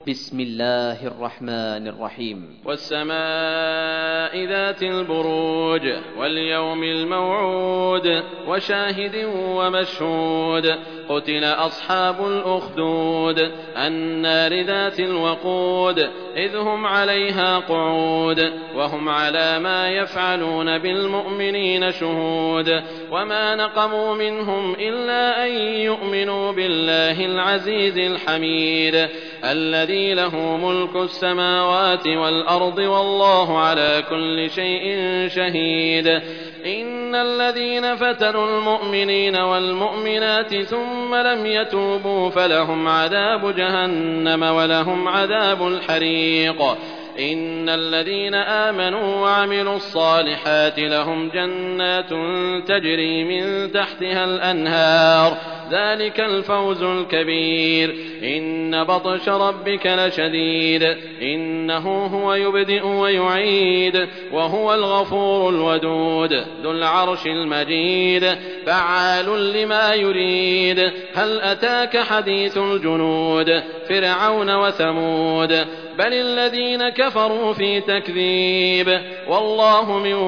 بسم الله الرحمن الرحيم. والسماء ذات البروج واليوم الموعود وشاهد ومشهود قتل أصحاب الأخدود النار ذات الوقود إذ هم عليها قعود وهم على ما يفعلون بالمؤمنين شهود وما نقموا منهم إلا أن يؤمنوا بالله العزيز الحميد الذي له ملك السماوات والأرض والله على كل شيء شهيد. إن الذين فتنوا المؤمنين والمؤمنات ثم لم يتوبوا فلهم عذاب جهنم ولهم عذاب الحريق. إن الذين آمنوا وعملوا الصالحات لهم جنات تجري من تحتها الأنهار ذلك الفوز الكبير. إن بطش ربك لشديد إنه هو يبدئ ويعيد وهو الغفور الودود ذو العرش المجيد فعال لما يريد. هل أتاك حديث الجنود فرعون وثمود بل الذين كفروا في تكذيب والله من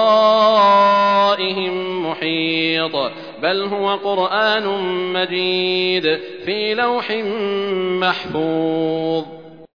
ورائهم محيط بل هو قرآن مجيد في لوح محفوظ.